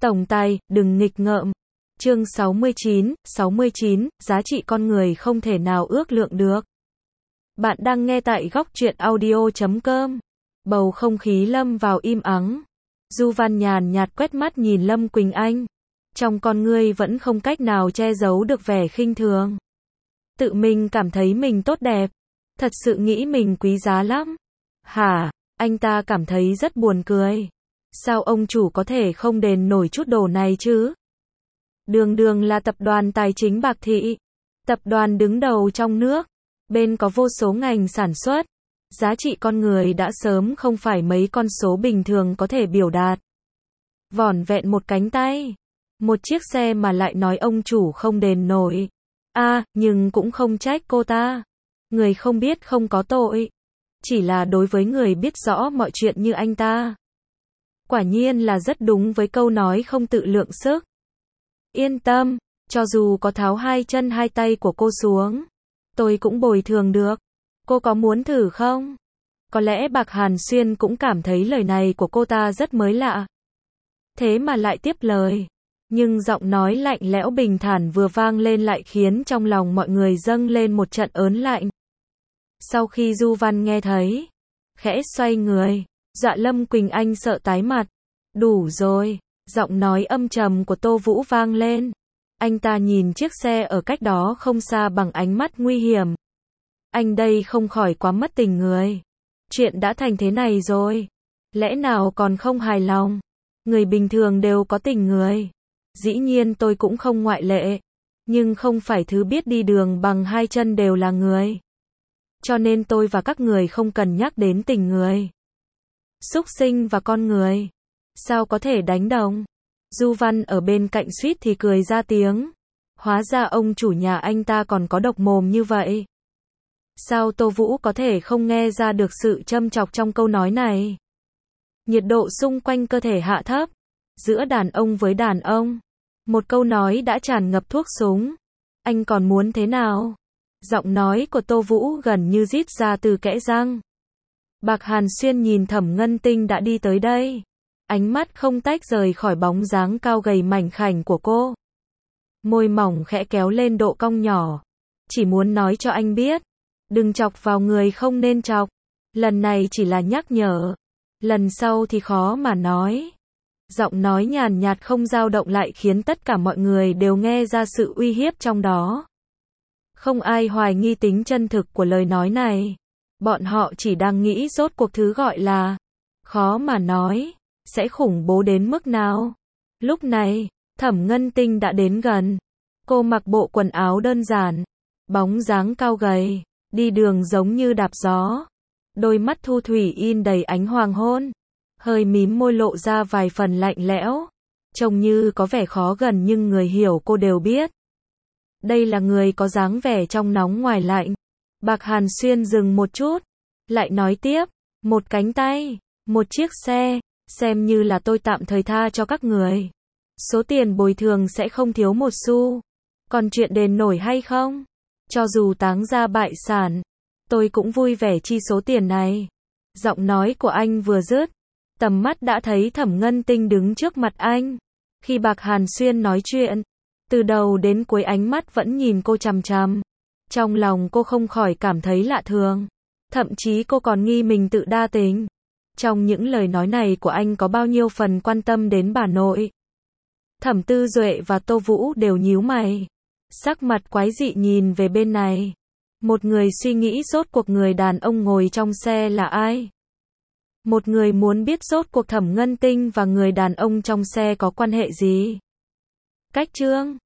Tổng tài, đừng nghịch ngợm. Chương 69, giá trị con người không thể nào ước lượng được. Bạn đang nghe tại góc truyện audio.com. Bầu không khí lâm vào im ắng. Du Văn nhàn nhạt quét mắt nhìn Lâm Quỳnh Anh. Trong con ngươi vẫn không cách nào che giấu được vẻ khinh thường. Tự mình cảm thấy mình tốt đẹp. Thật sự nghĩ mình quý giá lắm. Hả? Anh ta cảm thấy rất buồn cười. Sao ông chủ có thể không đền nổi chút đồ này chứ? Đường Đường là tập đoàn tài chính Bạc Thị. Tập đoàn đứng đầu trong nước. Bên có vô số ngành sản xuất. Giá trị con người đã sớm không phải mấy con số bình thường có thể biểu đạt. Vỏn vẹn một cánh tay. Một chiếc xe mà lại nói ông chủ không đền nổi. Nhưng cũng không trách cô ta. Người không biết không có tội. Chỉ là đối với người biết rõ mọi chuyện như anh ta. Quả nhiên là rất đúng với câu nói không tự lượng sức. Yên tâm, cho dù có tháo hai chân hai tay của cô xuống, tôi cũng bồi thường được. Cô có muốn thử không? Có lẽ Bạc Hàn Xuyên cũng cảm thấy lời này của cô ta rất mới lạ. Thế mà lại tiếp lời. Nhưng giọng nói lạnh lẽo bình thản vừa vang lên lại khiến trong lòng mọi người dâng lên một trận ớn lạnh. Sau khi Du Văn nghe thấy, khẽ xoay người, dọa Lâm Quỳnh Anh sợ tái mặt. Đủ rồi, giọng nói âm trầm của Tô Vũ vang lên. Anh ta nhìn chiếc xe ở cách đó không xa bằng ánh mắt nguy hiểm. Anh đây không khỏi quá mất tình người. Chuyện đã thành thế này rồi. Lẽ nào còn không hài lòng? Người bình thường đều có tình người. Dĩ nhiên tôi cũng không ngoại lệ. Nhưng không phải thứ biết đi đường bằng hai chân đều là người. Cho nên tôi và các người không cần nhắc đến tình người. Súc sinh và con người. Sao có thể đánh đồng? Du Văn ở bên cạnh suýt thì cười ra tiếng. Hóa ra ông chủ nhà anh ta còn có độc mồm như vậy. Sao Tô Vũ có thể không nghe ra được sự châm chọc trong câu nói này? Nhiệt độ xung quanh cơ thể hạ thấp. Giữa đàn ông với đàn ông. Một câu nói đã tràn ngập thuốc súng. Anh còn muốn thế nào? Giọng nói của Tô Vũ gần như rít ra từ kẽ răng. Bạc Hàn Xuyên nhìn Thẩm Ngân Tinh đã đi tới đây. Ánh mắt không tách rời khỏi bóng dáng cao gầy mảnh khảnh của cô. Môi mỏng khẽ kéo lên độ cong nhỏ. Chỉ muốn nói cho anh biết. Đừng chọc vào người không nên chọc. Lần này chỉ là nhắc nhở. Lần sau thì khó mà nói. Giọng nói nhàn nhạt không dao động lại khiến tất cả mọi người đều nghe ra sự uy hiếp trong đó. Không ai hoài nghi tính chân thực của lời nói này. Bọn họ chỉ đang nghĩ rốt cuộc thứ gọi là khó mà nói sẽ khủng bố đến mức nào. Lúc này, Thẩm Ngân Tinh đã đến gần. Cô mặc bộ quần áo đơn giản, bóng dáng cao gầy, đi đường giống như đạp gió. Đôi mắt thu thủy in đầy ánh hoàng hôn, hơi mím môi lộ ra vài phần lạnh lẽo. Trông như có vẻ khó gần nhưng người hiểu cô đều biết. Đây là người có dáng vẻ trong nóng ngoài lạnh. Bạc Hàn Xuyên dừng một chút, lại nói tiếp, một cánh tay, một chiếc xe, xem như là tôi tạm thời tha cho các người. Số tiền bồi thường sẽ không thiếu một xu. Còn chuyện đền nổi hay không? Cho dù táng ra bại sản, tôi cũng vui vẻ chi số tiền này. Giọng nói của anh vừa dứt, tầm mắt đã thấy Thẩm Ngân Tinh đứng trước mặt anh. Khi Bạc Hàn Xuyên nói chuyện, từ đầu đến cuối ánh mắt vẫn nhìn cô chằm chằm. Trong lòng cô không khỏi cảm thấy lạ thường. Thậm chí cô còn nghi mình tự đa tình. Trong những lời nói này của anh có bao nhiêu phần quan tâm đến bà nội. Thẩm Tư Duệ và Tô Vũ đều nhíu mày. Sắc mặt quái dị nhìn về bên này. Một người suy nghĩ rốt cuộc người đàn ông ngồi trong xe là ai. Một người muốn biết rốt cuộc Thẩm Ngân Tinh và người đàn ông trong xe có quan hệ gì. Cách chương